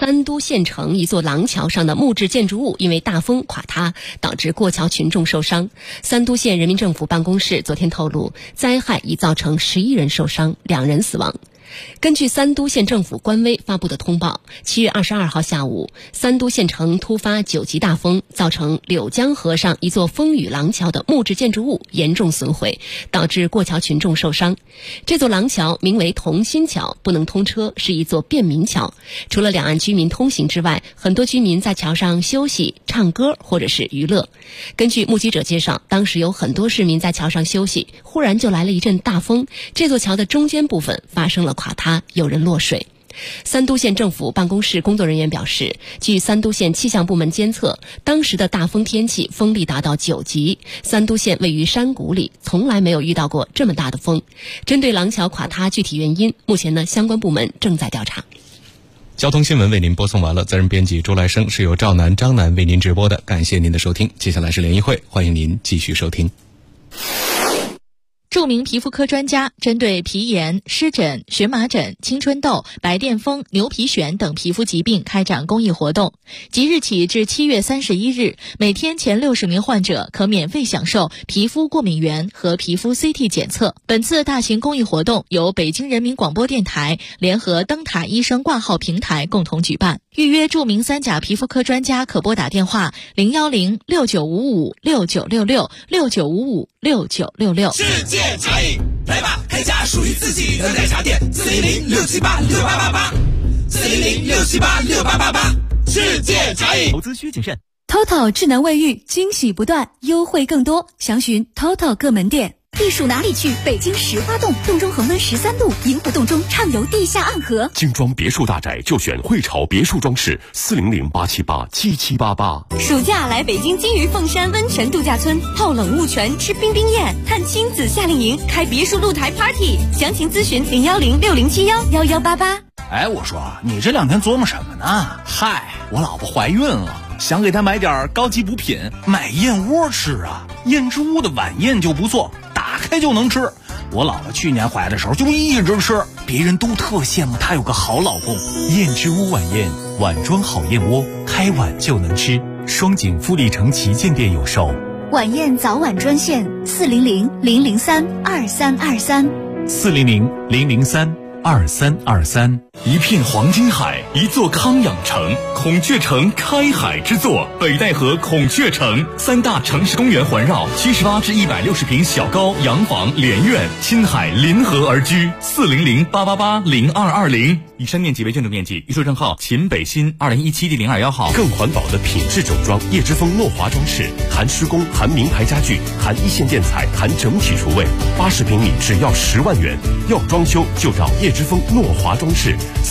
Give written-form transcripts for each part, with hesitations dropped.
三都县城一座廊桥上的木质建筑物因为大风垮塌，导致过桥群众受伤。三都县人民政府办公室昨天透露，灾害已造成11人受伤，2人死亡。根据三都县政府官微发布的通报，7月22号下午，三都县城突发9级大风，造成柳江河上一座风雨廊桥的木质建筑物严重损毁，导致过桥群众受伤。这座廊桥名为同心桥，不能通车，是一座便民桥。除了两岸居民通行之外，很多居民在桥上休息、唱歌或者是娱乐。根据目击者介绍，当时有很多市民在桥上休息，忽然就来了一阵大风，这座桥的中间部分发生了垮塌，有人落水。三都县政府办公室工作人员表示，据三都县气象部门监测，当时的大风天气风力达到9级，三都县位于山谷里，从来没有遇到过这么大的风。针对廊桥垮塌具体原因，目前相关部门正在调查。 交通新闻为您播送完了，责任编辑周来生，是由赵楠、张楠为您直播的，感谢您的收听。接下来是联谊会，欢迎您继续收听。 著名皮肤科专家针对皮炎、湿疹、荨麻疹、青春痘、白癜风、牛皮癣等皮肤疾病开展公益活动。即日起至7月31日，每天前60名患者可免费享受皮肤过敏原和皮肤 CT 检测。本次大型公益活动由北京人民广播电台联合灯塔医生挂号平台共同举办。预约著名3甲皮肤科专家可拨打电话010-6955-6966 世界茶饮，来吧，开家属于自己的奶茶店，400-678-6888 400-678-6888，世界茶饮。 投资需谨慎。 TOTO 智能卫浴，惊喜不断，优惠更多，详询 TOTO 各门店。避暑哪里去？北京石花洞，洞中恒温13度，银湖洞中畅游地下暗河。 精装别墅大宅就选汇潮别墅装饰，400-878-7788。 暑假来北京金鱼凤山温泉度假村，泡冷雾泉，吃冰冰宴，看亲子夏令营，开别墅露台 party。详情咨询010-6071-1188。 哎，我说你这2天琢磨什么呢？嗨，我老婆怀孕了，想给她买点高级补品，买燕窝吃啊。燕之屋的晚宴就不错，打开就能吃。我老婆去年怀的时候就一直吃，别人都特羡慕她有个好老公。 燕之屋晚宴，碗装好燕窝，开碗就能吃。双井富力城旗舰店有售。 晚宴早晚专线400-003-2323 400-003-2323。一片黄金海，一座康养城，孔雀城开海之作，北戴河孔雀城，3大城市公园环绕，78至160平小高洋房连院，亲海临河而居，400-888-0220。以上面积为建筑面积，预售证号秦北新2017第02号。 更环保的品质整装，叶之峰诺华装饰，含施工，含名牌家具，含一线建材，含整体厨卫，80平米只要10万元。要装修就找叶之峰诺华装饰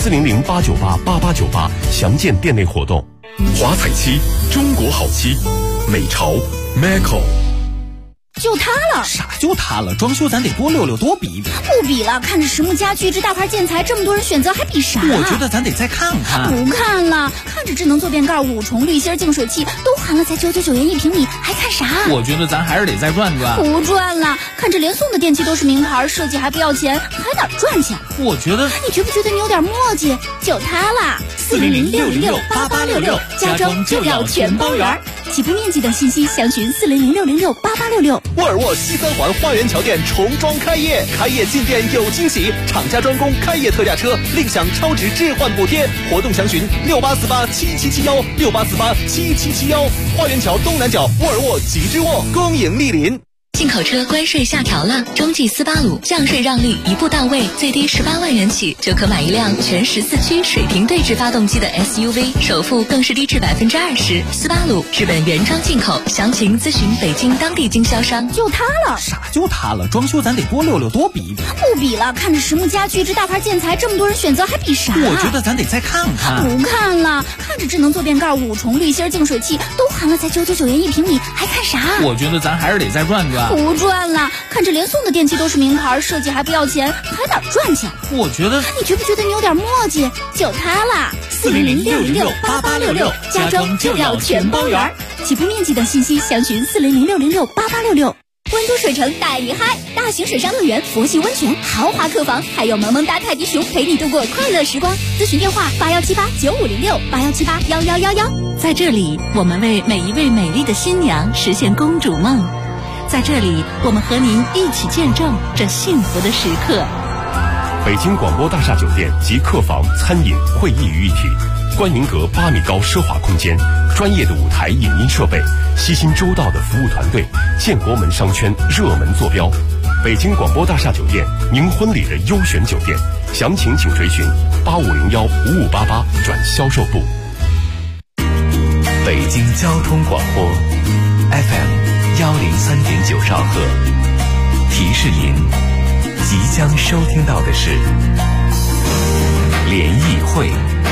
，400-898-8898，详见店内活动。华彩漆，中国好漆，美潮 Maco。 就它了。 啥就它了？装修咱得多溜溜，多比一比。 不比了，看着实木家具这大牌建材，这么多人选择，还比啥？ 我觉得咱得再看看。 不看了，看着智能坐便盖、5重滤芯净水器都含了，才999元1平米，还看啥？ 我觉得咱还是得再转转。 不转了，看着连送的电器都是名牌，设计还不要钱，还哪赚钱？ 我觉得， 你觉不觉得你有点墨迹？就它啦，400-606-8866，家装就要全包圆。起步面积等信息详询400-606-8866。 沃尔沃西三环花园桥店重装开业，开业进店有惊喜，厂家专供开业特价车，另享超值置换补贴。活动详询68487771 68487771。花园桥东南角沃尔沃吉之沃，恭迎莅临。 进口车关税下调了，中际斯巴鲁降税让利一步到位，最低18万元起就可买一辆全14驱水平对置发动机的 SUV， 首付更是低至20%。斯巴鲁日本原装进口，详情咨询北京当地经销商。 就它了。 啥就它了？装修咱得多溜溜，多比一比。 不比了，看着实木家具这大牌建材，这么多人选择，还比啥？ 我觉得咱得再看看。 不看了，看着智能坐便盖、5重滤芯净水器都含了，才999元1平米，还看啥？ 我觉得咱还是得再转转。 不转了，看着连送的电器都是名牌，设计还不要钱，还哪赚钱？ 我觉得， 你觉不觉得你有点墨迹？就它啦，400-606-8866，家装就要全包圆。起步面积等信息详询400-606-8866。 温都水城带你嗨！大型水上乐园、佛系温泉、豪华客房，还有萌萌哒泰迪熊陪你度过快乐时光。咨询电话81789506，81781111。 在这里，我们为每一位美丽的新娘实现公主梦。在这里，我们和您一起见证这幸福的时刻。 北京广播大厦酒店集客房、餐饮、会议于一体，观云阁8米高奢华空间，专业的舞台影音设备，悉心周到的服务团队，建国门商圈热门坐标。北京广播大厦酒店，您婚礼的优选酒店，详情请垂询8501-5588转销售部。 北京交通广播 FM103.9兆赫，提示您即将收听到的是联谊会。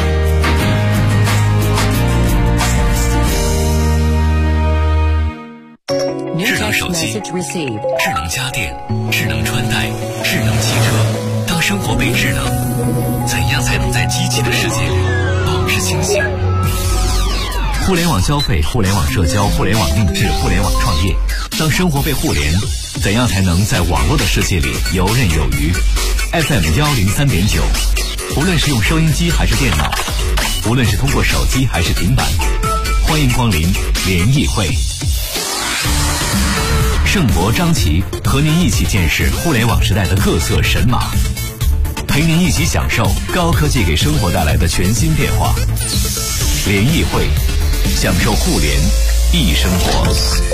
智能手机、智能家电、智能穿戴、智能汽车，当生活被智能，怎样才能在机器的世界里保持清醒？互联网消费、互联网社交、互联网定制、互联网创业，当生活被互联，怎样才能在网络的世界里游刃有余？ FM103.9，无论是用收音机还是电脑，无论是通过手机还是平板，欢迎光临联谊会。盛博、张琪和您一起见识互联网时代的各色神马，陪您一起享受高科技给生活带来的全新变化。联谊会，享受互联易生活。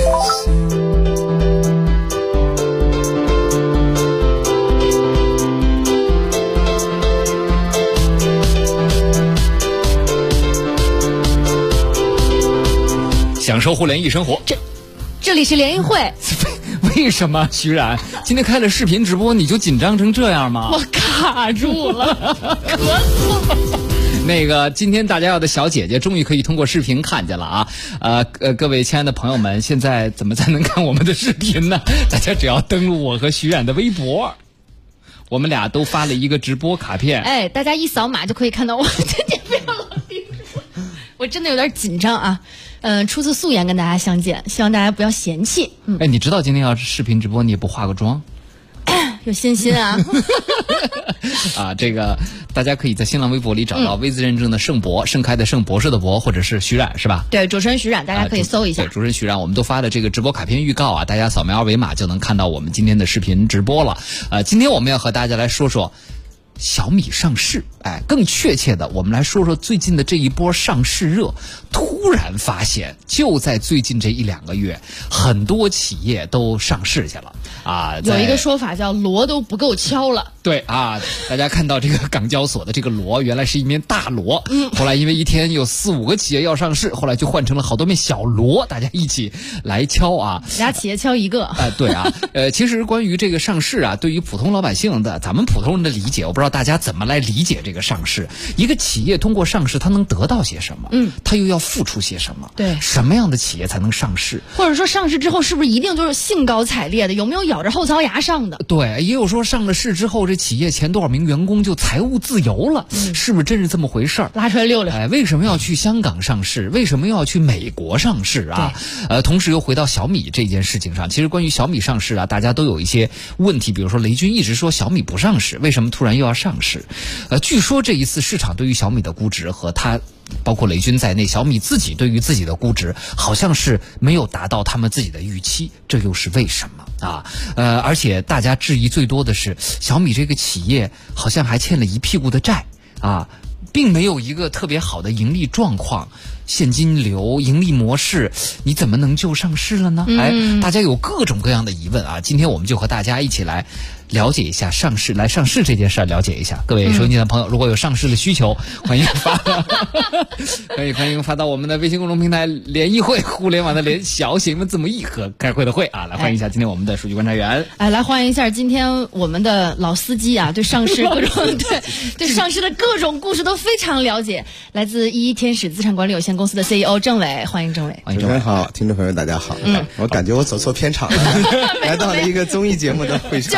享受互联易生活。 这里是联谊会。 为什么徐冉今天开了视频直播你就紧张成这样吗？ 我卡住了，咳嗽。 那个今天大家要的小姐姐终于可以通过视频看见了啊！各位亲爱的朋友们，现在怎么才能看我们的视频呢？大家只要登录我和徐冉的微博，我们俩都发了一个直播卡片。 哎，大家一扫码就可以看到我。我真的有点紧张啊。初次素颜跟大家相见，希望大家不要嫌弃。 哎，你知道今天要是视频直播你也不化个妆？ 有信心啊！ 啊，这个大家可以在新浪微博里找到微字认证的盛博，盛开的盛，博士的博，或者是徐冉，是吧？ 对，主持人徐冉，大家可以搜一下。 对，主持人徐冉，我们都发的这个直播卡片预告啊，大家扫描二维码就能看到我们今天的视频直播了。今天我们要和大家来说说小米上市，更确切的，我们来说说最近的这一波上市热。突然发现，就在最近这1-2个月，很多企业都上市去了啊。 有一个说法叫锣都不够敲了。 对啊，大家看到这个港交所的这个锣，原来是一面大锣，后来因为一天有4-5个企业要上市，后来就换成了好多面小锣，大家一起来敲啊。 俩企业敲一个。 对啊，其实关于这个上市啊，对于普通老百姓的，咱们普通人的理解，我不知道大家怎么来理解这个上市。一个企业通过上市，它能得到些什么？它又要付出些什么？ 对， 什么样的企业才能上市？ 或者说上市之后是不是一定就是兴高采烈的？有没有咬着后槽牙上的？ 对，也有说上了市之后，这企业前多少名员工就财务自由了，是不是真是这么回事儿？ 拉出来溜溜。 为什么要去香港上市？为什么要去美国上市啊？同时又回到小米这件事情上，其实关于小米上市啊，大家都有一些问题，比如说雷军一直说小米不上市，为什么突然又要上市？据说这一次市场对于小米的估值和它包括雷军在内，小米自己对于自己的估值好像是没有达到他们自己的预期，这又是为什么啊？而且大家质疑最多的是，小米这个企业好像还欠了一屁股的债啊，并没有一个特别好的盈利状况。现金流、盈利模式，你怎么能就上市了呢？大家有各种各样的疑问啊！今天我们就和大家一起来了解一下上市这件事，了解一下。各位收音机的朋友，如果有上市的需求，欢迎发到我们的微信公众平台“联谊会”，互联网的联，小写们字母 E 和开会的会啊！来欢迎一下今天我们的数据观察员。 来欢迎一下今天我们的老司机啊，对上市各种对上市的各种故事都非常了解。来自一天使资产管理有限公司的 CEO 郑伟，欢迎郑伟。 主持人好，听众朋友大家好。我感觉我走错片场了，来到了一个综艺节目的会场。 就是这儿。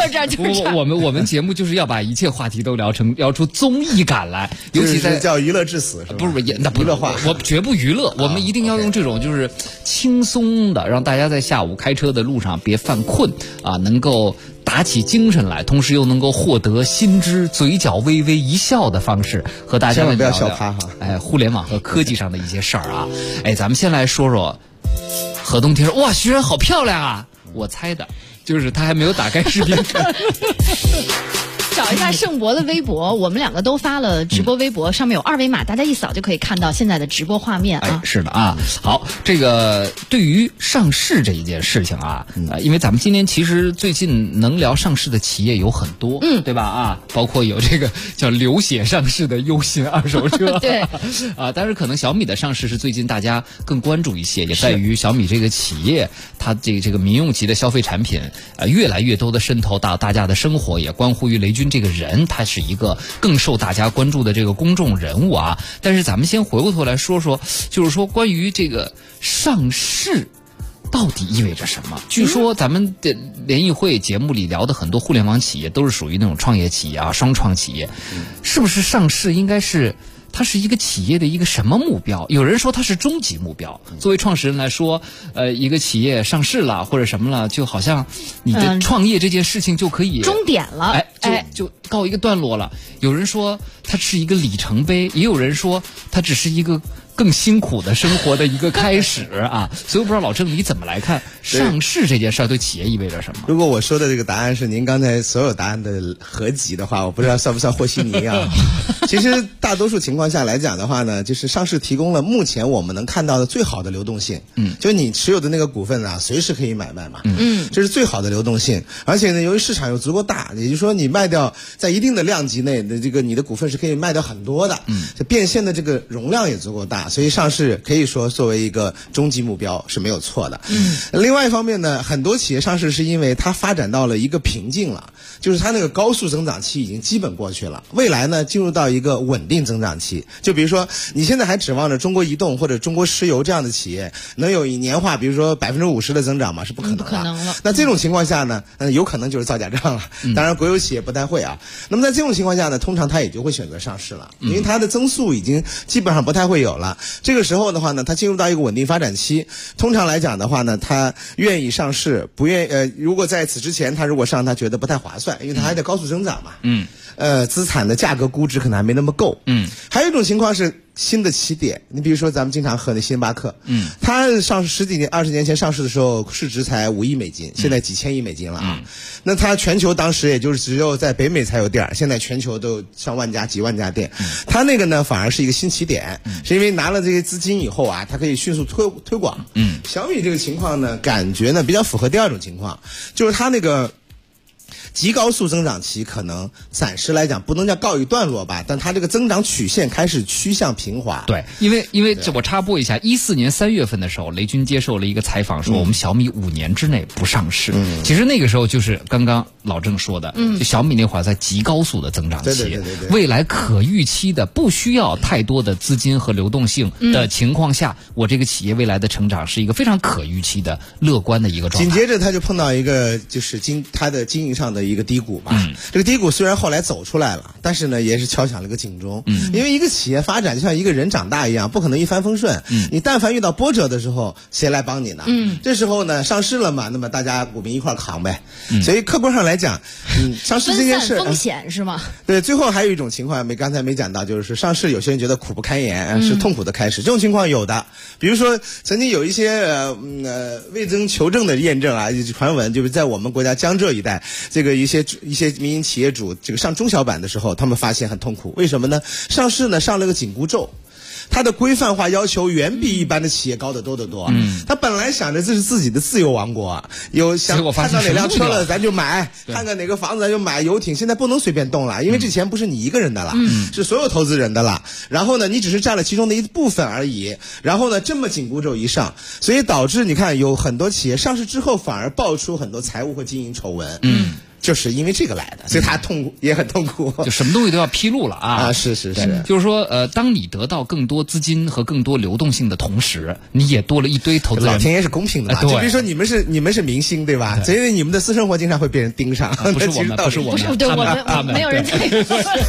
我们节目就是要把一切话题都聊出综艺感来，尤其在叫娱乐至死，是吧？ 不是那不娱乐化， 我绝不娱乐，我们一定要用这种就是轻松的，让大家在下午开车的路上别犯困啊，能够打起精神来，同时又能够获得新知，嘴角微微一笑的方式，和大家聊聊不要笑趴哈， 互联网和科技上的一些事儿啊。咱们先来说说何东天说，哇，徐冉好漂亮啊！我猜的，就是他还没有打开视频看。 找一下盛博的微博，我们两个都发了直播微博，上面有二维码，大家一扫就可以看到现在的直播画面啊。 是的啊。好，这个对于上市这一件事情啊，因为咱们今年其实最近能聊上市的企业有很多，对吧？啊，包括有这个叫流血上市的优信二手车， 对啊，但是可能小米的上市是最近大家更关注一些，也在于小米这个企业，它这个民用级的消费产品越来越多的渗透到大家的生活，也关乎于雷军这个人，他是一个更受大家关注的这个公众人物啊。但是咱们先回过头来说说，就是说关于这个上市到底意味着什么？据说咱们的联谊会节目里聊的很多互联网企业都是属于那种创业企业啊，双创企业，是不是上市应该是它是一个企业的一个什么目标？有人说它是终极目标。作为创始人来说，一个企业上市了或者什么了，就好像你的创业这件事情就可以终点了， 就告一个段落了。有人说它是一个里程碑，也有人说它只是一个更辛苦的生活的一个开始啊。所以我不知道老郑你怎么来看上市这件事儿对企业意味着什么？ 如果我说的这个答案是您刚才所有答案的合集的话，我不知道算不算和稀泥啊。其实大多数情况下来讲的话呢，就是上市提供了目前我们能看到的最好的流动性。就是你持有的那个股份啊，随时可以买卖嘛。这是最好的流动性。而且呢，由于市场又足够大，也就是说你卖掉在一定的量级内的这个你的股份是可以卖掉很多的。这变现的这个容量也足够大，所以上市可以说作为一个终极目标是没有错的。另外一方面呢，很多企业上市是因为它发展到了一个瓶颈了，就是它那个高速增长期已经基本过去了，未来呢进入到一个稳定增长期。就比如说你现在还指望着中国移动或者中国石油这样的企业能有以年化比如说50%的增长吗？是不可能的。 不可能了。 那这种情况下呢，有可能就是造假账了。当然国有企业不太会啊。那么在这种情况下呢，通常它也就会选择上市了，因为它的增速已经基本上不太会有了。这个时候的话呢，它进入到一个稳定发展期，通常来讲的话呢，它愿意上市，不愿如果在此之前它如果上，它觉得不太划算，因为它还得高速增长嘛。资产的价格估值可能还没那么够。还有一种情况是新的起点，你比如说咱们经常喝的星巴克，它上市10几年、20年前上市的时候，市值才5亿美金，现在几千亿美金了啊。那它全球当时也就是只有在北美才有店，现在全球都上万家、几万家店。它那个呢，反而是一个新起点，是因为拿了这些资金以后啊，它可以迅速推广。小米这个情况呢，感觉呢比较符合第二种情况，就是它那个极高速增长期可能暂时来讲不能叫告一段落吧，但它这个增长曲线开始趋向平滑。 对，因为这我插播一下，14年3月份的时候，雷军接受了一个采访，说我们小米5年之内不上市。其实那个时候就是刚刚老郑说的，就小米那会儿在极高速的增长期， 对， 未来可预期的不需要太多的资金和流动性的情况下，我这个企业未来的成长是一个非常可预期的乐观的一个状态。 紧接着他就碰到一个就是它的经营上的一个低谷吧。这个低谷虽然后来走出来了，但是呢也是敲响了个警钟。因为一个企业发展就像一个人长大一样，不可能一帆风顺。你但凡遇到波折的时候，谁来帮你呢？这时候呢上市了嘛，那么大家股民一块扛呗。所以客观上来讲，上市这件事分散风险是吗？ 对，最后还有一种情况刚才没讲到，就是上市有些人觉得苦不堪言，是痛苦的开始。这种情况有的，比如说曾经有一些未经求证的验证啊，传闻就是在我们国家江浙一带，这个一些民营企业主这个上中小板的时候，他们发现很痛苦。为什么呢？上市呢上了个紧箍咒。它的规范化要求远比一般的企业高得多得多。他本来想着这是自己的自由王国，有想看到哪辆车了咱就买，看看哪个房子咱就买，游艇现在不能随便动了，因为这钱不是你一个人的了，是所有投资人的了。然后呢，你只是占了其中的一部分而已。然后呢，这么紧箍咒一上，所以导致你看有很多企业上市之后反而爆出很多财务和经营丑闻。 就是因为这个来的，所以他痛苦也很痛苦， 就什么东西都要披露了啊！ 是， 就是说当你得到更多资金和更多流动性的同时，你也多了一堆投资人。 老天爷是公平的嘛？就比如说你们是明星对吧？所以你们的私生活经常会被人盯上。 不是我们， 对我们没有人在乎。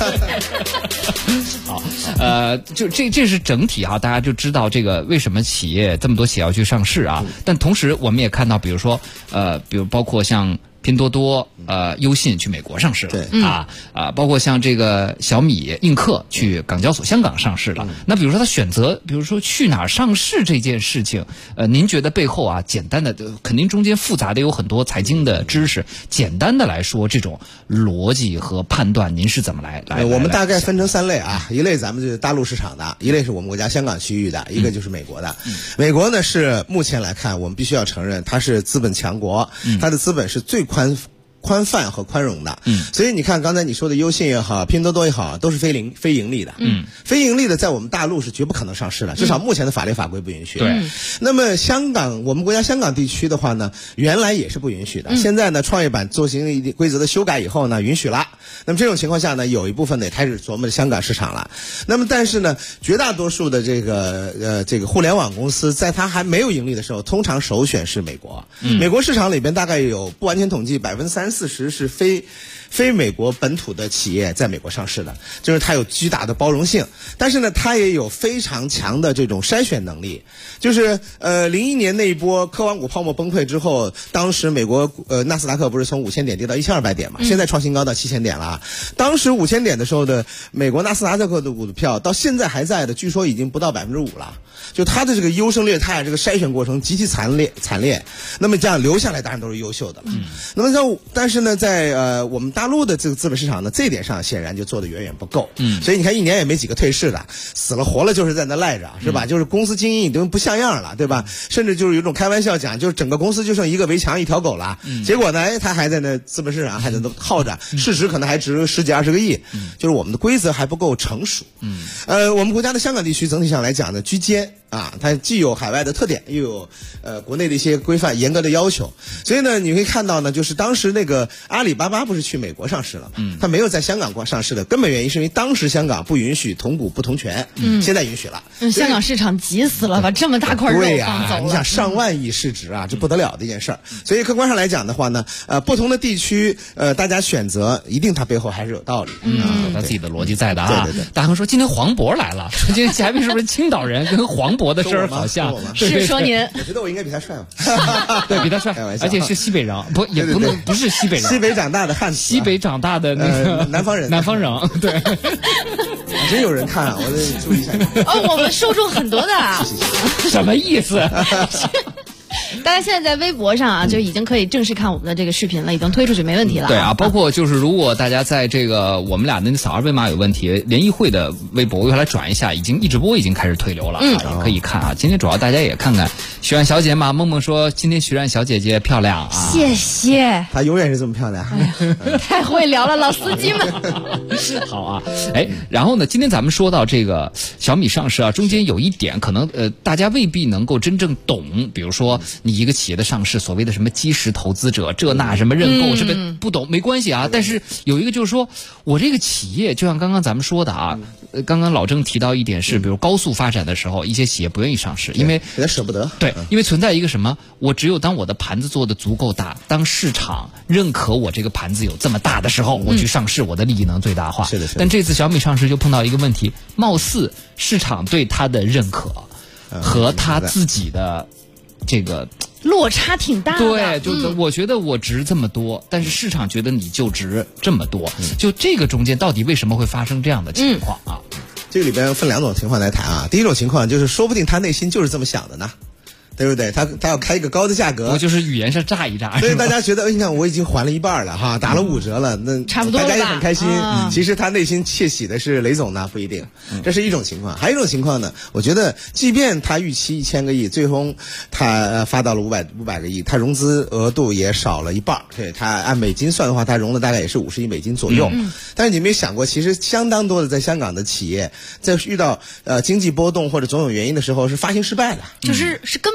好，就这是整体哈，大家就知道这个为什么企业这么多企业要去上市啊。但同时我们也看到，比如说比如包括像拼多多、优信去美国上市了，包括像这个小米、映客去港交所香港上市了。那比如说他选择，比如说去哪儿上市这件事情，您觉得背后啊，简单的肯定中间复杂的有很多财经的知识，简单的来说，这种逻辑和判断，您是怎么来？ 我们大概分成3类啊，一类咱们就是大陆市场的，一类是我们国家香港区域的，一个就是美国的。美国呢是目前来看，我们必须要承认它是资本强国，它的资本是最宽泛和宽容的，所以你看刚才你说的优信也好，拼多多也好，都是非盈利的，非盈利的在我们大陆是绝不可能上市的，至少目前的法律法规不允许。 对， 那么香港，我们国家香港地区的话呢，原来也是不允许的，现在呢，创业板做行一定规则的修改以后呢，允许了。那么这种情况下呢，有一部分呢也开始琢磨香港市场了。那么但是呢，绝大多数的这个互联网公司，在它还没有盈利的时候，通常首选是美国。美国市场里边大概有不完全统计30-40%是非美国本土的企业在美国上市的，就是它有巨大的包容性，但是呢，它也有非常强的这种筛选能力。就是01年那一波科网股泡沫崩溃之后，当时美国纳斯达克不是从5000点跌到1200点嘛，现在创新高到7000点了。当时5000点的时候的美国纳斯达克的股票，到现在还在的，据说已经不到5%了。就它的这个优胜劣汰，这个筛选过程极其惨烈。那么这样留下来当然都是优秀的了。那么但是呢，在我们大陆的这个资本市场呢，这一点上显然就做得远远不够。所以你看一年也没几个退市的，死了活了就是在那赖着，是吧？就是公司经营已经不像样了，对吧？甚至就是有一种开玩笑讲，就是整个公司就剩一个围墙一条狗了。结果呢，他还在那资本市场还在那耗着，市值可能还值10几20个亿。就是我们的规则还不够成熟。我们国家的香港地区整体上来讲呢，居间。它既有海外的特点，又有国内的一些规范严格的要求，所以呢，你会看到呢，就是当时那个阿里巴巴不是去美国上市了嘛？它没有在香港上市的根本原因是因为当时香港不允许同股不同权，现在允许了。 香港市场急死了，把这么大块肉放走了。 你想上万亿市值啊，这不得了的一件事儿。所以客观上来讲的话呢，不同的地区，大家选择一定它背后还是有道理， 有他自己的逻辑在的啊。 对。 大亨说今天黄渤来了，说今天嘉宾是不是青岛人？跟黄渤的事儿好像是说您， 我觉得我应该比他帅嘛， 对比他帅，而且是西北人，不是西北人， 西北长大的汉子， 西北长大的那个南方人， 对， 真有人看啊，我得注意一下。 我们受众很多的， 什么意思？ 大家现在在微博上啊，就已经可以正式看我们的这个视频了，已经推出去没问题了。 对啊，包括就是如果大家在这个我们俩的扫二维码有问题，联谊会的微博我又来转一下，一直播已经开始推流了，也可以看啊。今天主要大家也看看徐冉小姐嘛，梦梦说今天徐冉小姐姐漂亮啊， 谢谢。 她永远是这么漂亮， 太会聊了，老司机们。 好啊，然后呢，今天咱们说到这个小米上市啊，中间有一点可能大家未必能够真正懂，比如说你一个企业的上市，所谓的什么基石投资者这那什么认购，这个不懂没关系啊。但是有一个就是说，我这个企业就像刚刚咱们说的啊，刚刚老郑提到一点是，比如高速发展的时候，一些企业不愿意上市，因为他舍不得。 对，因为存在一个什么，我只有当我的盘子做得足够大，当市场认可我这个盘子有这么大的时候，我去上市，我的利益能最大化。 是的。 但这次小米上市就碰到一个问题，貌似市场对它的认可和他自己的这个落差挺大的。 对，就我觉得我值这么多，但是市场觉得你就值这么多，就这个中间到底为什么会发生这样的情况啊？ 这个里边分2种情况来谈啊。第一种情况就是说不定他内心就是这么想的呢。对不对？他要开一个高的价格， 我就是语言上炸一炸， 所以大家觉得，你看我已经还了一半了哈，打了5折了，那差不多了吧， 大家也很开心。其实他内心窃喜的是雷总呢，不一定。这是一种情况，还有一种情况呢，我觉得，即便他预期1000个亿，最终他发到了500个亿，他融资额度也少了一半。对，他按美金算的话，他融了大概也是50亿美金左右。但是你没想过，其实相当多的在香港的企业，在遇到经济波动或者种种原因的时候，是发行失败的， 就是根本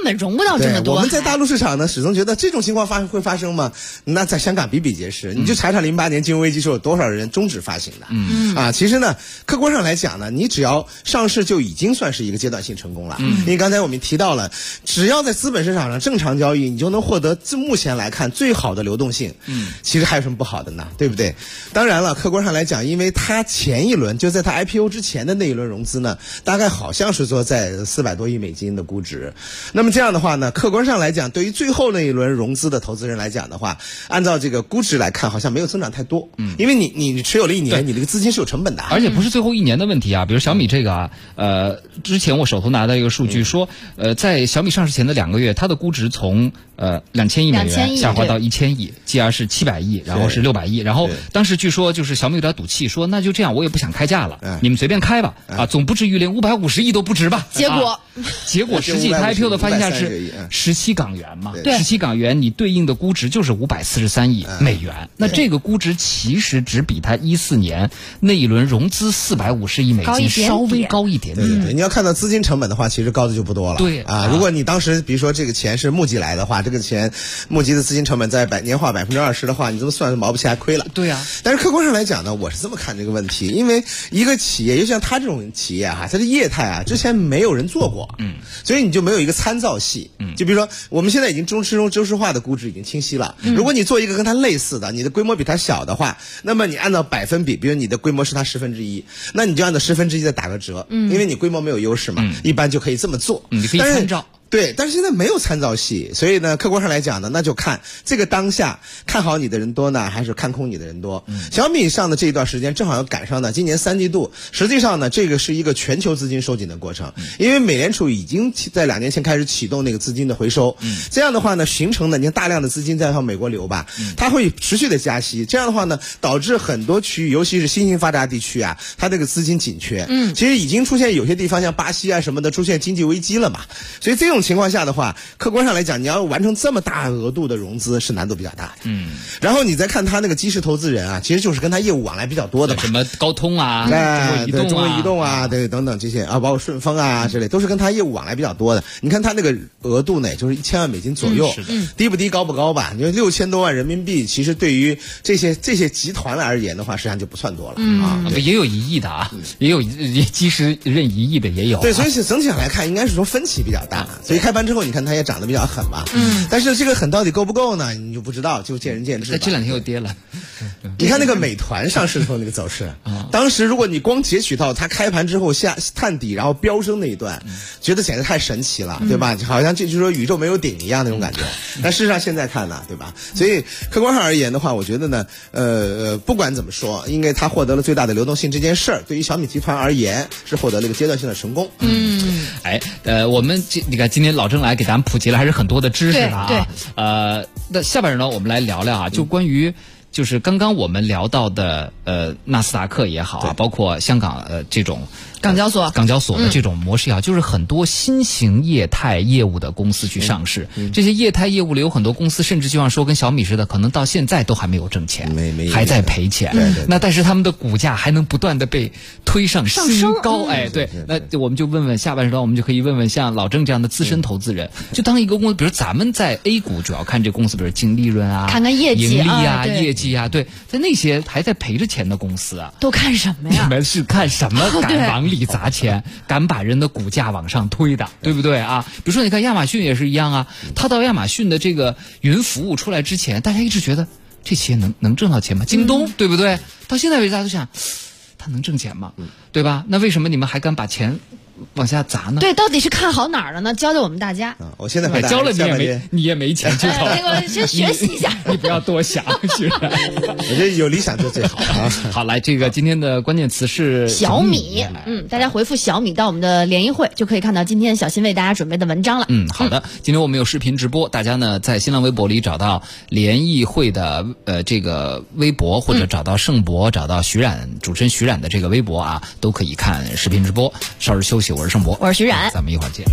本融不到这么多。 我们在大陆市场呢，始终觉得这种情况会发生吗？那在香港比比皆是。你就查查08年金融危机时候有多少人终止发行的。其实呢，客观上来讲呢，你只要上市就已经算是一个阶段性成功了。因为刚才我们提到了，只要在资本市场上正常交易，你就能获得目前来看最好的流动性。其实还有什么不好的呢？对不对？当然了，客观上来讲，因为它前一轮就在它 IPO 之前的那一轮融资呢，大概好像是说在400多亿美金的估值。那么这样的话呢，客观上来讲，对于最后那一轮融资的投资人来讲的话，按照这个估值来看，好像没有增长太多。因为你持有了1年，你这个资金是有成本的。 而且不是最后1年的问题啊，比如小米这个啊，之前我手头拿到一个数据说，在小米上市前的2个月，它的估值从2000亿美元下滑到1000亿，GR 是700亿，然后是600亿，然后当时据说就是小米有点赌气，说那就这样，我也不想开价了，你们随便开吧，总不至于连550亿都不值吧？结果实际它 IPO 的发行价是17港元嘛，17港元你对应的估值就是543亿美元，那这个估值其实只比它14年那一轮融资450亿美金稍微高一点点。 对，你要看到资金成本的话，其实高的就不多了。 对如果你当时比如说这个钱是募集来的话，这个钱募集的资金成本在年化20%的话，你这么算毛不起来亏了。 对啊。 但是客观上来讲呢，我是这么看这个问题，因为一个企业，就像它这种企业它的业态之前没有人做过，所以你就没有一个参照系。就比如说我们现在已经周市化的估值已经清晰了，如果你做一个跟它类似的，你的规模比它小的话，那么你按照百分比，比如你的规模是它1/10，那你就按照1/10再打个折，因为你规模没有优势嘛，一般就可以这么做。 你可以参照。 对，但是现在没有参照系，所以呢，客观上来讲呢，那就看这个当下看好你的人多呢，还是看空你的人多。小米上的这一段时间正好要赶上呢今年3季度，实际上呢，这个是一个全球资金收紧的过程，因为美联储已经在2年前开始启动那个资金的回收，这样的话呢，形成的你看大量的资金在向美国流吧，它会持续的加息，这样的话呢，导致很多区域，尤其是新兴发达地区它这个资金紧缺，其实已经出现有些地方像巴西什么的出现经济危机了嘛，所以这种情况下的话，客观上来讲，你要完成这么大额度的融资是难度比较大的。然后你再看他那个基石投资人其实就是跟他业务往来比较多的嘛， 什么高通中国移动对等等这些包括顺丰之类，都是跟他业务往来比较多的。你看他那个额度呢，就是1000万美金左右，低不低高不高吧？你说6000多万人民币，其实对于这些集团而言的话，实际上就不算多了也有1亿的也有基石认1亿的也有。 对，所以整体上来看，应该是说分歧比较大。所以开盘之后，你看它也涨得比较狠嘛。但是这个狠到底够不够呢？你就不知道，就见仁见智。 这2天又跌了。 你看那个美团上市之后那个走势，当时如果你光截取到它开盘之后探底然后飙升那一段，觉得简直太神奇了，对吧？好像这就是说宇宙没有顶一样那种感觉。但事实上现在看呢，对吧？所以客观上而言的话，我觉得呢，不管怎么说，因为它获得了最大的流动性这件事儿，对于小米集团而言是获得了一个阶段性的成功。 我们你看今天老郑来给咱们普及了还是很多的知识的那下边呢，我们来聊聊就关于就是刚刚我们聊到的纳斯达克也好包括香港这种港交所的这种模式就是很多新型业态业务的公司去上市，这些业态业务里有很多公司甚至就像说跟小米似的，可能到现在都还没有挣钱，还在赔钱。那但是他们的股价还能不断的被推上新高。对，那我们就问问下半时段，我们就可以问问像老郑这样的资深投资人，就当一个公司，比如咱们在 A 股主要看这公司，比如净利润看看业绩盈利业绩对，在那些还在赔着钱的公司都看什么呀？ 你们是看什么敢往里砸钱，敢把人的股价往上推的，对不对比如说你看亚马逊也是一样他到亚马逊的这个云服务出来之前，大家一直觉得这企业能挣到钱吗？京东对不对？到现在为止大家都想他能挣钱吗？对吧？那为什么你们还敢把钱往下砸呢？ 对，到底是看好哪儿了呢？教教我们大家。 我现在教了你也没钱去投。 我先学习一下。 你不要多想，是吧？ 我觉得有理想就最好好，来，这个今天的关键词是小米。大家回复小米到我们的联谊会，就可以看到今天小新为大家准备的文章了。 好的。今天我们有视频直播，大家呢在新浪微博里找到联谊会的这个微博，或者找到盛博，找到主持人徐冉的这个微博都可以看视频直播。稍事休息。我是盛博， 我是徐冉， 咱们一会儿见。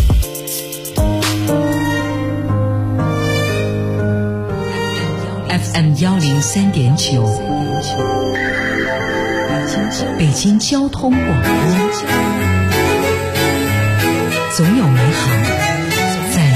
FM 103.9，北京交通广播，总有美好在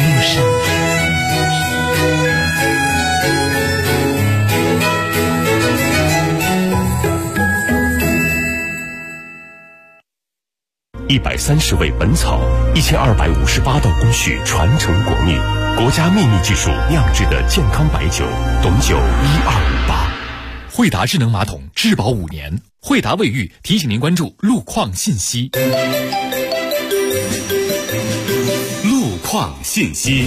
130味本草，1258道工序传承国秘，国家秘密技术酿制的健康白酒，董酒1258。 惠达智能马桶质保5年。惠达卫浴提醒您关注路况信息。 路况信息。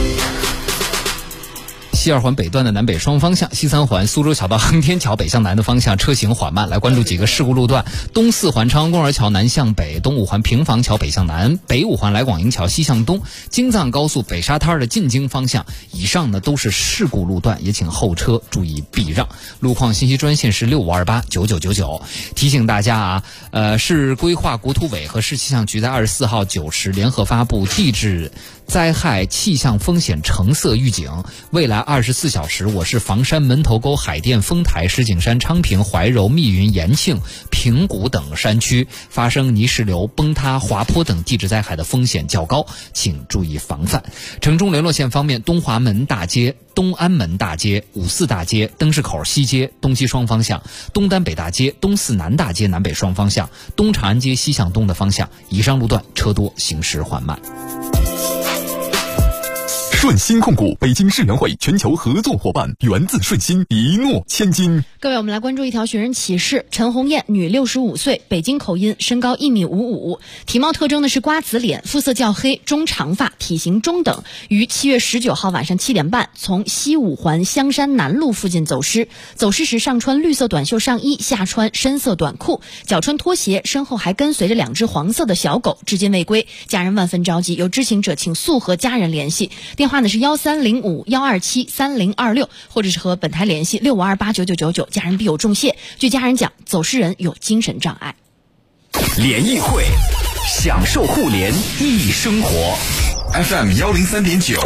西2环北段的南北双方向，西3环苏州桥到航天桥北向南的方向车行缓慢。来关注几个事故路段：东4环昌阳公园桥南向北，东5环平房桥北向南，北5环来广营桥西向东，京藏高速北沙滩的进京方向。以上呢都是事故路段，也请后车注意避让。路况信息专线是65289999。提醒大家啊，市规划国土委和市气象局在24号9时联合发布地质灾害气象风险橙色预警。未来24小时，我市房山、门头沟、海淀、丰台、石景山、昌平、怀柔、密云、延庆、平谷等山区发生泥石流、崩塌、滑坡等地质灾害的风险较高，请注意防范。城中联络线方面，东华门大街、东安门大街、五四大街、灯市口西街东西双方向，东单北大街、东四南大街南北双方向，东长安街西向东的方向，以上路段车多，行驶缓慢。 顺鑫控股北京世园会全球合作伙伴，源自顺鑫，一诺千金。 各位，我们来关注一条寻人启事：陈红艳，女，65岁，北京口音，身高1.55米，体貌特征呢是瓜子脸，肤色较黑，中长发，体型中等。于7月19号晚上7点半，从西5环香山南路附近走失。走失时上穿绿色短袖上衣，下穿深色短裤，脚穿拖鞋，身后还跟随着2只黄色的小狗，至今未归。家人万分着急，有知情者请速和家人联系。电话呢是1305-127-3026，或者是和本台联系65289999，家人必有重谢。据家人讲，走失人有精神障碍。 联谊会，享受互联易生活。FM 103.9，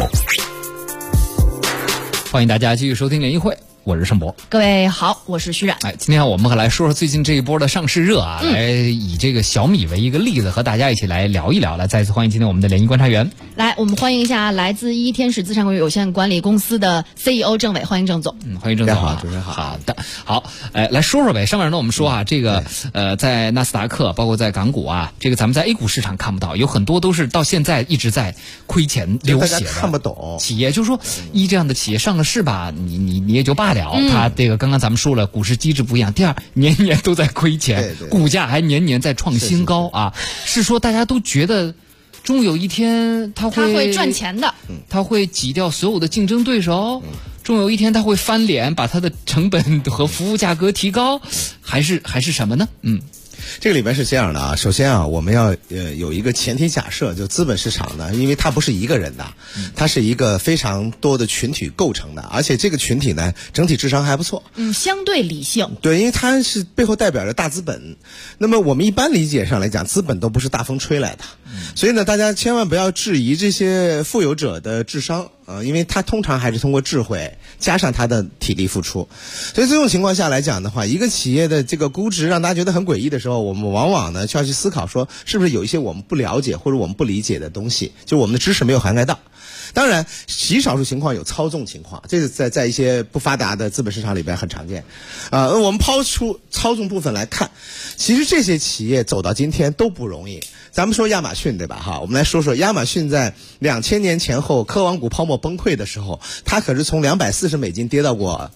欢迎大家继续收听联谊会，我是盛博。 各位好，我是徐冉。 今天我们来说说最近这一波的上市热啊，来以这个小米为一个例子，和大家一起来聊一聊。来，再次欢迎今天我们的联谊观察员。 来，我们欢迎一下来自一天使资产管理有限管理公司的 CEO 郑伟，欢迎郑总。 欢迎郑总。 好，主持人好。 好的，好，来说说呗。上面呢，我们说啊，这个在纳斯达克，包括在港股啊，这个咱们在 A 股市场看不到，有很多都是到现在一直在亏钱流血的， 看不懂企业，就是说这样的企业上了市吧，你也就罢了，它这个刚刚咱们说了，股市机制不一样。第二，年年都在亏钱，股价还年年在创新高啊，是说大家都觉得终有一天它会赚钱的， 它会挤掉所有的竞争对手，终有一天它会翻脸，把它的成本和服务价格提高，还是什么呢？ 这个里边是这样的啊，首先啊，我们要有一个前提假设，就资本市场呢，因为它不是一个人的，它是一个非常多的群体构成的，而且这个群体呢，整体智商还不错， 相对理性。 对，因为它是背后代表着大资本。那么我们一般理解上来讲，资本都不是大风吹来的，所以呢，大家千万不要质疑这些富有者的智商。因为他通常还是通过智慧加上他的体力付出，所以这种情况下来讲的话，一个企业的这个估值让大家觉得很诡异的时候，我们往往呢就要去思考说，是不是有一些我们不了解或者我们不理解的东西，就我们的知识没有涵盖到。当然，极少数情况有操纵情况，这是在一些不发达的资本市场里边很常见。我们抛出操纵部分来看，其实这些企业走到今天都不容易。咱们说亚马逊对吧？哈，我们来说说亚马逊在2000年前后科网股泡沫崩溃的时候，它可是从$240跌到过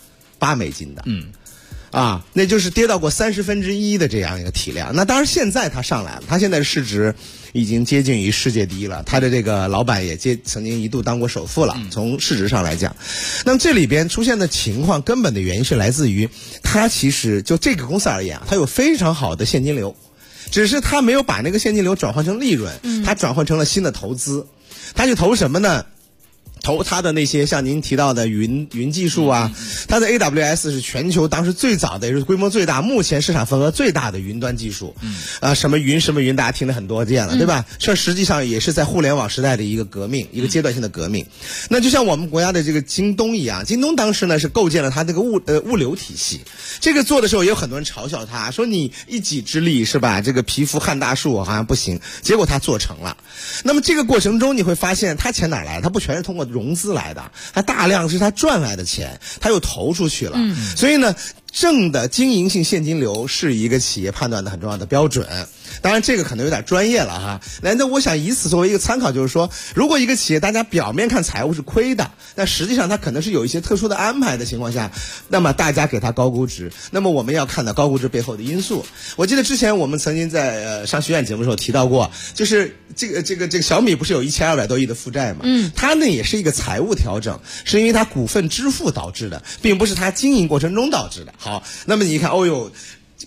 $8的。那就是跌到过1/30的这样一个体量。那当然现在它上来了，它现在的市值已经接近于世界第一了，它的这个老板也曾经一度当过首富了，从市值上来讲。那么这里边出现的情况根本的原因是来自于它其实就这个公司而言，它有非常好的现金流，只是它没有把那个现金流转换成利润，它转换成了新的投资。它去投什么呢？投它的那些像您提到的云技术啊，它的 AWS 是全球当时最早的，也是规模最大，目前市场份额最大的云端技术。什么云，大家听了很多遍了，对吧？这实际上也是在互联网时代的一个革命，一个阶段性的革命。那就像我们国家的这个京东一样，京东当时呢是构建了它这个物流体系。这个做的时候也有很多人嘲笑他，说你一己之力是吧？这个蚍蜉撼大树好像不行，结果他做成了。那么这个过程中你会发现，他钱哪来的？他不全是通过融资来的，他大量是他赚来的钱，他又投出去了。所以呢，正的经营性现金流是一个企业判断的很重要的标准。 当然这个可能有点专业了哈。那我想以此作为一个参考，就是说，如果一个企业大家表面看财务是亏的，但实际上它可能是有一些特殊的安排的情况下，那么大家给它高估值，那么我们要看到高估值背后的因素。我记得之前我们曾经在商学院节目的时候提到过，就是这个小米不是有1200多亿的负债嘛？它呢也是一个财务调整，是因为它股份支付导致的，并不是它经营过程中导致的。好，那么你看，哦呦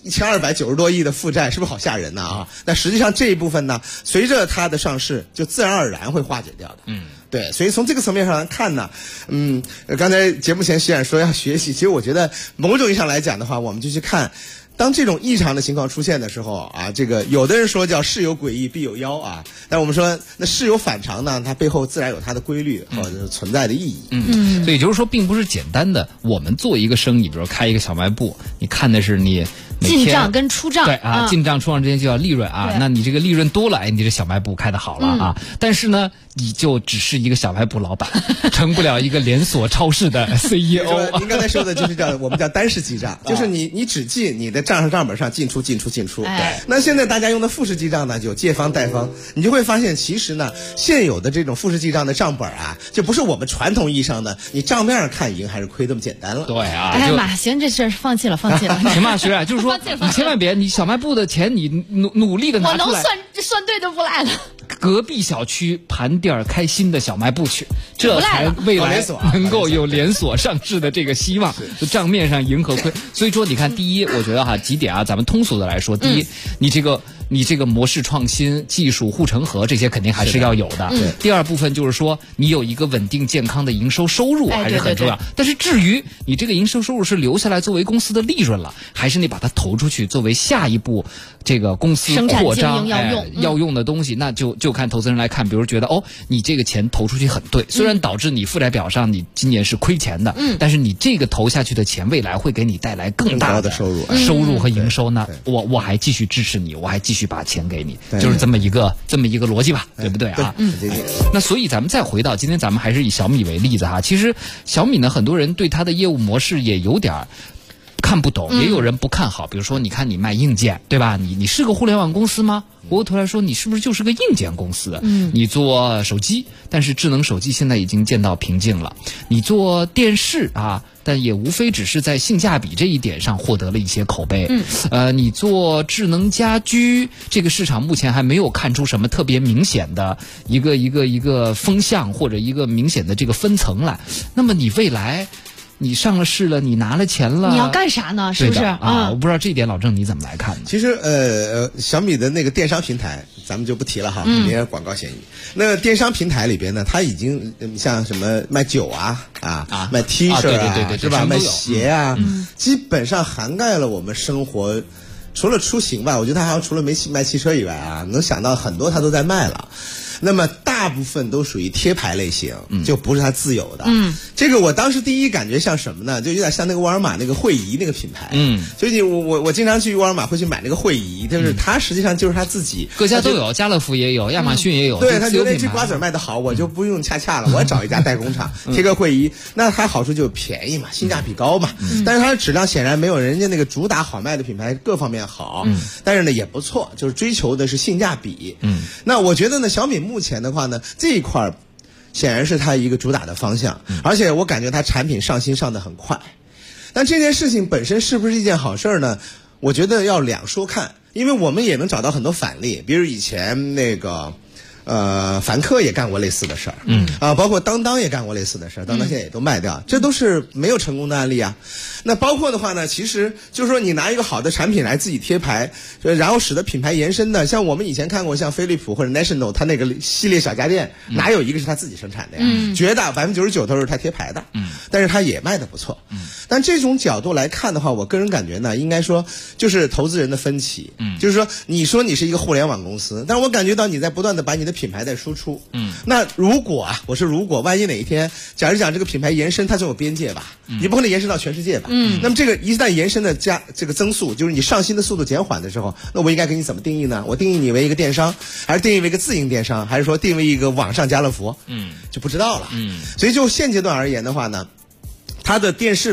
，1290多亿的负债是不是好吓人呢啊？但实际上这一部分呢，随着它的上市，就自然而然会化解掉的。对，所以从这个层面上来看呢，刚才节目前徐冉说要学习，其实我觉得某种意义上来讲的话，我们就去看。当这种异常的情况出现的时候啊，这个有的人说叫事有诡异必有妖啊，但我们说那事有反常呢，它背后自然有它的规律或者是存在的意义。 所以也就是说，并不是简单的我们做一个生意，比如开一个小卖部，你看的是你进账跟出账， 对啊，进账出账之间就要利润啊，那你这个利润多了，你这小卖部开得好了啊，但是呢，你就只是一个小卖部老板，成不了一个连锁超市的 CEO。 您刚才说的就是我们叫单式记账，就是你只记你的账本上进出。那现在大家用的复式记账呢，就借方贷方，你就会发现其实呢，现有的这种复式记账的账本啊，就不是我们传统意义上的你账面上看赢还是亏这么简单了。 对啊， 哎呀妈，行，这事放弃了。 行吧，徐冉，就是说你千万别，你小卖部的钱你努力的拿出来， 我能算对就不赖了。 隔壁小区盘点开新的小卖部去，这才未来能够有连锁上市的这个希望。就账面上赢和亏，所以说你看，第一，我觉得几点啊，咱们通俗的来说，第一，你这个模式创新、技术护城河这些肯定还是要有的。第二部分就是说，你有一个稳定健康的营收收入还是很重要。但是至于你这个营收收入是留下来作为公司的利润了，还是你把它投出去作为下一步这个公司扩张要用的东西，那就看投资人来看。比如觉得你这个钱投出去很对，虽然导致你负债表上你今年是亏钱的，但是你这个投下去的钱未来会给你带来更大的收入和营收呢，我还继续支持你，我还继续把钱给你，就是这么一个逻辑吧，对不对啊？那所以咱们再回到今天，咱们还是以小米为例子哈。其实小米呢，很多人对它的业务模式也有点看不懂，也有人不看好。比如说，你看你卖硬件，对吧？你是个互联网公司吗？回过头来说，你是不是就是个硬件公司？你做手机，但是智能手机现在已经见到瓶颈了。你做电视啊，但也无非只是在性价比这一点上获得了一些口碑。你做智能家居，这个市场目前还没有看出什么特别明显的一个风向或者一个明显的这个分层来。那么你未来你上了市了，你拿了钱了， 你要干啥呢？是不是啊？我不知道这一点，老郑你怎么来看呢？ 其实小米的那个电商平台，咱们就不提了哈，没有广告嫌疑。那电商平台里边呢，它已经像什么卖酒卖 T 恤对是吧？卖鞋基本上涵盖了我们生活。除了出行吧，我觉得它好像除了卖汽车以外能想到很多它都在卖了。那么大部分都属于贴牌类型，就不是它自有的。这个我当时第一感觉像什么呢？就有点像那个沃尔玛那个会仪那个品牌。所以我经常去沃尔玛会去买那个会仪，就是它实际上就是它自己各家都有，家乐福也有，亚马逊也有。 对，它觉得这瓜子卖得好，我就不用恰了，我找一家代工厂贴个会仪，那它好处就便宜嘛，性价比高嘛。但是它的质量显然没有人家那个主打好卖的品牌各方面好，但是呢也不错，就是追求的是性价比。那我觉得呢，小米目前的话呢，这一块显然是它一个主打的方向，而且我感觉它产品上新上得很快。但这件事情本身是不是一件好事呢？我觉得要两说看，因为我们也能找到很多反例，比如以前那个凡客也干过类似的事儿，包括当当也干过类似的事儿，当当现在也都卖掉，这都是没有成功的案例啊。那包括的话呢，其实就是说你拿一个好的产品来自己贴牌，然后使得品牌延伸的，像我们以前看过像飞利浦或者 National 它那个系列小家电，哪有一个是他自己生产的呀？绝大99%都是他贴牌的，但是他也卖得不错。但这种角度来看的话，我个人感觉呢，应该说就是投资人的分歧。就是说你说你是一个互联网公司，但是我感觉到你在不断的把你的品牌在输出。那如果万一哪一天假如讲这个品牌延伸，它总有边界吧，你不可能延伸到全世界吧。那么这个一旦延伸的这个增速，就是你上新的速度减缓的时候，那我应该给你怎么定义呢？我定义你为一个电商，还是定义为一个自营电商，还是说定位一个网上家乐福？就不知道了。所以就现阶段而言的话呢，它的电视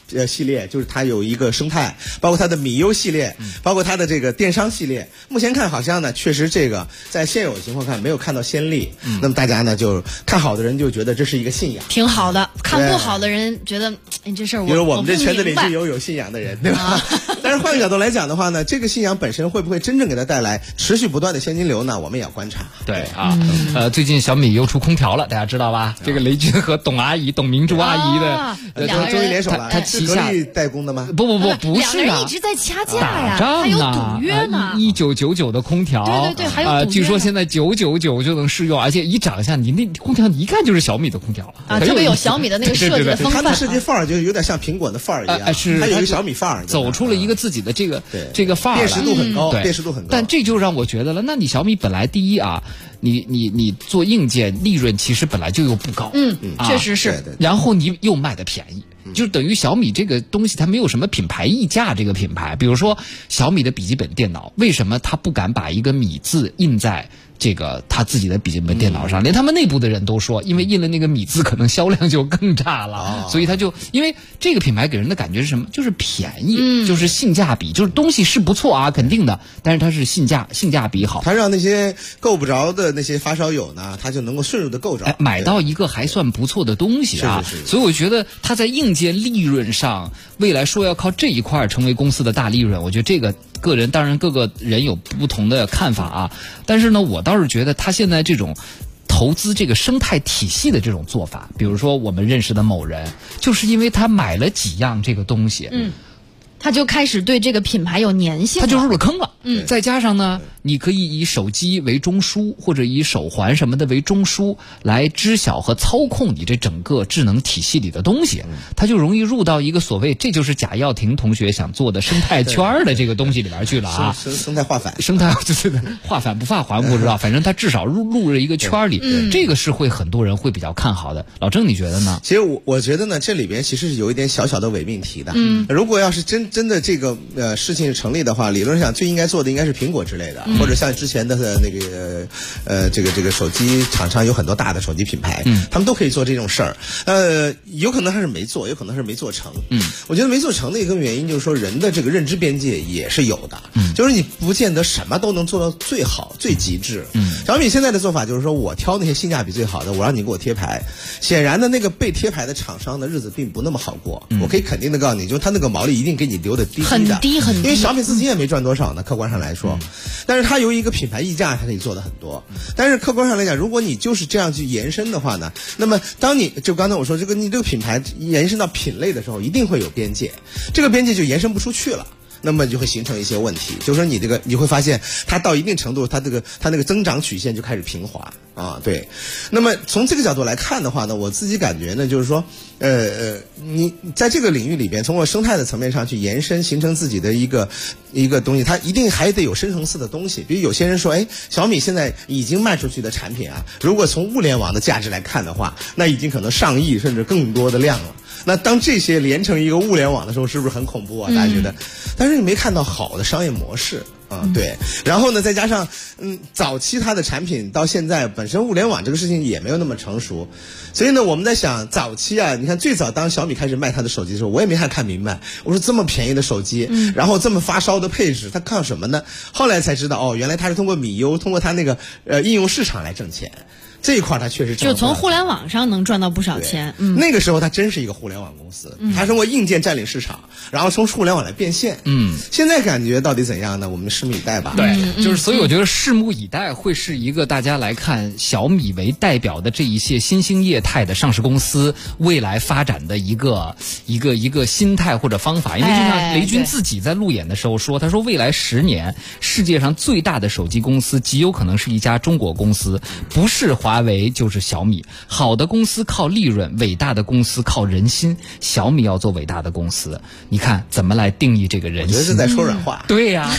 系列，就是它有一个生态，包括它的米优系列，包括它的这个电商系列。目前看好像呢，确实这个在现有的情况看没有看到先例。那么大家呢就看好的人就觉得这是一个信仰， 挺好的。看不好的人觉得，哎，这事儿比如我们这圈子里就有信仰的人，对吧？但是换个角度来讲的话呢，这个信仰本身会不会真正给它带来持续不断的现金流呢？我们也要观察。 对啊，最近小米又出空调了，大家知道吧？这个雷军和董明珠阿姨的终于联手了。 他旗下代工的吗？ 不是啊， 两人一直在掐架呀， 还有赌约呢。 1999的空调， 对，还有赌约据说现在999就能试用，而且一长相，你那空调你一看就是小米的空调啊，特别有小米的那个设计的风范。 它的设计范儿就有点像苹果的范儿一样， 是它有一个小米范儿， 走出了一个自己的这个范儿， 辨识度很高， 辨识度很高。 但这就让我觉得了，那你小米本来第一啊，你做硬件利润其实本来就又不高， 确实是。 然后你又卖的便宜，就等于小米这个东西它没有什么品牌溢价。这个品牌，比如说小米的笔记本电脑，为什么它不敢把一个米字印在这个他自己的笔记本电脑上？连他们内部的人都说，因为印了那个米字，可能销量就更差了。所以他就因为这个品牌给人的感觉是什么？就是便宜，就是性价比，就是东西是不错啊，肯定的，但是它是性价比好。 它让那些够不着的那些发烧友呢，他就能够顺入的够着， 买到一个还算不错的东西啊。 是。 所以我觉得它在硬件利润上，未来说要靠这一块成为公司的大利润，我觉得这个个人当然各个人有不同的看法啊，但是呢，我倒是觉得他现在这种投资这个生态体系的这种做法，比如说我们认识的某人，就是因为他买了几样这个东西， 他就开始对这个品牌有粘性， 他就入了坑了。再加上呢，你可以以手机为中枢，或者以手环什么的为中枢，来知晓和操控你这整个智能体系里的东西，它就容易入到一个所谓这就是贾跃亭同学想做的生态圈的这个东西里边去了啊。 生态化反， 就是化反不化还不知道，反正它至少入了一个圈里，这个是会很多人会比较看好的。老郑，你觉得呢？ 其实我觉得呢，这里边其实是有一点小小的伪命题的。如果要是真的这个事情成立的话，理论上最应该做的应该是苹果之类的，或者像之前的那个这个手机厂商有很多大的手机品牌，他们都可以做这种事儿。有可能他是没做，有可能是没做成。我觉得没做成的一个原因就是说，人的这个认知边界也是有的，就是你不见得什么都能做到最好最极致。小米现在的做法就是说，我挑那些性价比最好的，我让你给我贴牌。显然的，那个被贴牌的厂商的日子并不那么好过。我可以肯定的告诉你，就他那个毛利一定给你留的低很低， 因为小米自己也没赚多少呢，客观上来说。但是它由于一个品牌溢价，它可以做的很多。但是客观上来讲，如果你就是这样去延伸的话呢，那么当你就刚才我说你这个品牌延伸到品类的时候，一定会有边界，这个边界就延伸不出去了。那么就会形成一些问题，就是说你会发现它到一定程度，它那个增长曲线就开始平滑啊。对，那么从这个角度来看的话呢，我自己感觉呢，就是说，你在这个领域里边，从我生态的层面上去延伸，形成自己的一个东西，它一定还得有深层次的东西。比如有些人说，小米现在已经卖出去的产品啊，如果从物联网的价值来看的话，那已经可能上亿甚至更多的量了。那当这些连成一个物联网的时候，是不是很恐怖啊？大家觉得？但是你没看到好的商业模式啊，对。然后呢，再加上早期它的产品到现在本身物联网这个事情也没有那么成熟，所以呢，我们在想早期啊，你看最早当小米开始卖它的手机的时候，我也没看明白，我说这么便宜的手机，然后这么发烧的配置，它靠什么呢？后来才知道，原来它是通过米优，通过它那个应用市场来挣钱。这一块它确实就从互联网上能赚到不少钱。 那个时候它真是一个互联网公司，它通过硬件占领市场，然后从互联网来变现。现在感觉到底怎样呢？我们拭目以待吧。 对，就是所以我觉得拭目以待会是一个大家来看小米为代表的这一些新兴业态的上市公司未来发展的一个心态或者方法。因为就像雷军自己在路演的时候说，他说未来10年世界上最大的手机公司极有可能是一家中国公司，不是华为就是小米。好的公司靠利润，伟大的公司靠人心。小米要做伟大的公司，你看怎么来定义这个人心？ 我觉得是在说软话。 对呀，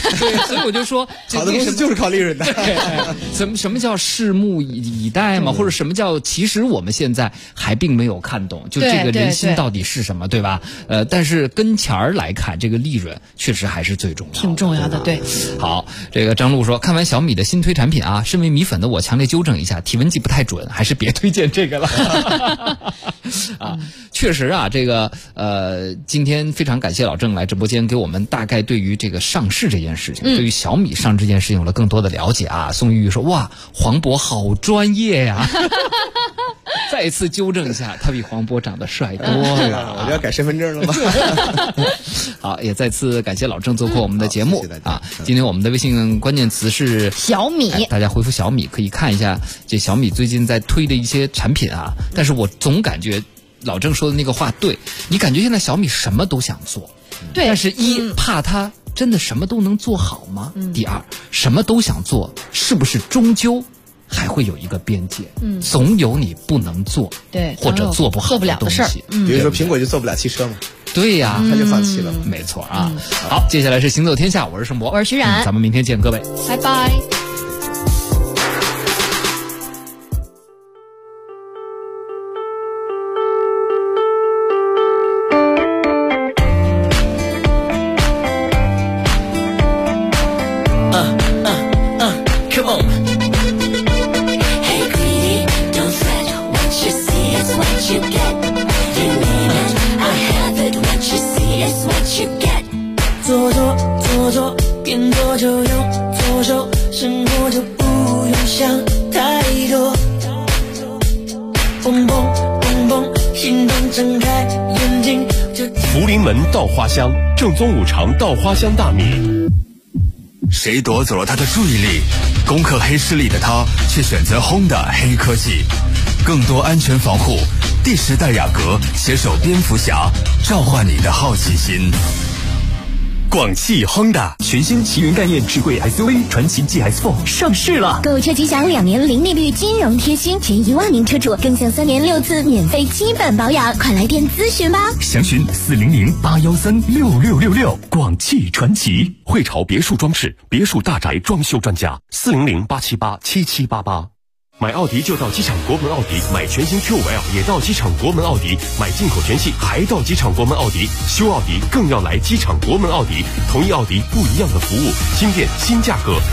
所以我就说， 好的公司就是靠利润的。 什么叫拭目以待嘛？或者什么叫其实我们现在还并没有看懂，就这个人心到底是什么，对吧？但是跟前儿来看，这个利润确实还是最重要的， 挺重要的。对。 好，这个张璐说，看完小米的新推产品啊，身为米粉的我强烈纠正一下，体温计不太准，还是别推荐这个了。啊，确实啊，这个今天非常感谢老郑来直播间给我们大概对于这个上市这件事情，对于小米上这件事情有了更多的了解啊。宋玉玉说，哇，黄渤好专业呀。再次纠正一下，他比黄渤长得帅多了。 我就要改身份证了吗？ 好，也再次感谢老郑做客我们的节目啊。今天我们的微信关键词是小米， 大家回复小米可以看一下这小米最近在推的一些产品啊。但是我总感觉老郑说的那个话对，你感觉现在小米什么都想做， 对， 但是怕他真的什么都能做好吗？第二，什么都想做，是不是终究还会有一个边界？总有你不能做， 对， 或者做不好的东西。 比如说苹果就做不了汽车嘛。 对呀， 他就放弃了。 没错啊。好，接下来是行走天下，我是盛博， 我是徐冉， 咱们明天见，各位， 拜拜。 变多就用左手，生活就不用想太多。蹦蹦蹦蹦，心动睁开眼睛就。 福临门稻花香，正宗五常稻花香大米。 谁夺走了他的注意力？攻克黑势力的他，却选择 Honda 黑科技，更多安全防护。第10代雅阁携手蝙蝠侠，召唤你的好奇心。 广汽 Honda 全新奇云概念智慧 SUV 传祺 GS4 上市了， 购车即享2年零利率金融贴心，前1万名车主更享3年6次免费基本保养，快来电咨询吧。 详询400-813-6666。广汽传祺汇潮别墅装饰，别墅大宅装修专家，400-878-7788。买奥迪就到机场国门奥迪，买全新 Q5L 也到机场国门奥迪，买进口全系还到机场国门奥迪，修奥迪更要来机场国门奥迪，同一奥迪不一样的服务，新店新价格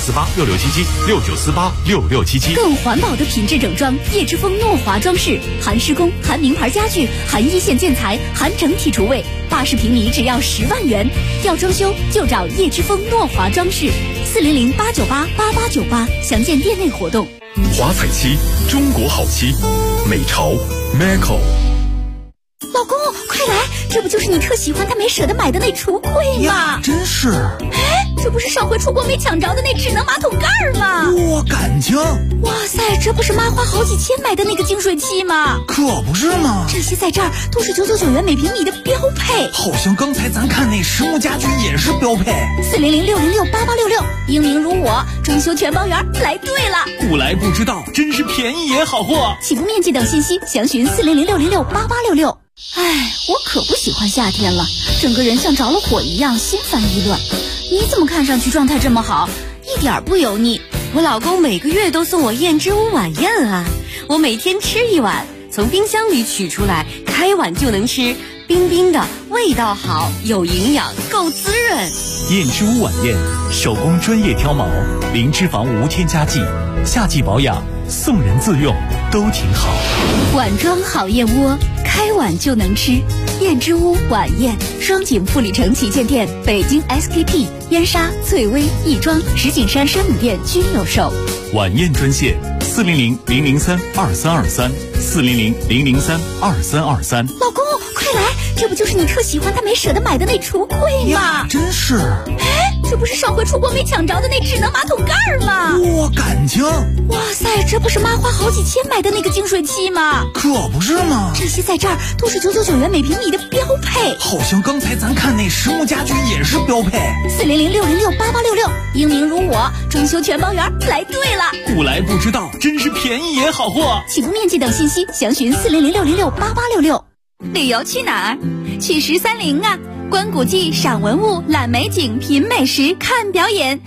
，69486677，69486677。 更环保的品质整装，叶之峰诺华装饰，含施工，含名牌家具，含一线建材，含整体厨卫，80平米只要10万元。要装修就找叶之峰诺华装饰，400-898-8898，详见店内活动。 华彩漆，中国好漆，美潮 Macco。 老公，快来，这不就是你特喜欢但没舍得买的那橱柜吗？ 真是。 哎，这不是上回出国没抢着的那智能马桶盖吗？ 我感情。 哇塞，这不是妈花好几千买的那个净水器吗？ 可不是吗？ 这些在这儿都是999元每平米的标配。 好像刚才咱看那实木家居也是标配。 400-606-8866，英明如我，装修全包圆，来对了。 不来不知道，真是便宜也好货。 起步面积等信息详询400-606-8866。哎，我可不喜欢夏天了，整个人像着了火一样，心烦意乱。你怎么看上去状态这么好，一点不油腻？ 我老公每个月都送我燕之屋晚宴啊，我每天吃一碗，从冰箱里取出来，开碗就能吃，冰冰的，味道好，有营养，够滋润。 燕之屋晚宴，手工专业挑毛，零脂肪无添加剂，夏季保养，送人自用都挺好。 碗装好燕窝，开碗就能吃。燕之屋晚宴，双井富里城旗舰店、北京 SKP、燕莎、翠微、亦庄、石景山生米店均有售。 晚宴专线400-003-2323，400-003-2323。 老公，快来，这不就是你特喜欢但没舍得买的那橱柜吗？ 真是。 哎，这不是上回出国没抢着的那智能马桶盖吗？ 我感情。 哇塞，这不是妈花好几千买的那个净水器吗？ 可不是吗？ 这些在这儿都是999元每平米的标配。 好像刚才咱看那实木家居也是标配。 400-606-8866，英明如我，装修全包圆，来对了。 不来不知道，真是便宜也好货。 起步面积等信息详询400-606-8866。 旅游去哪儿？去13.0啊！ 观古迹、赏文物、览美景、品美食、看表演。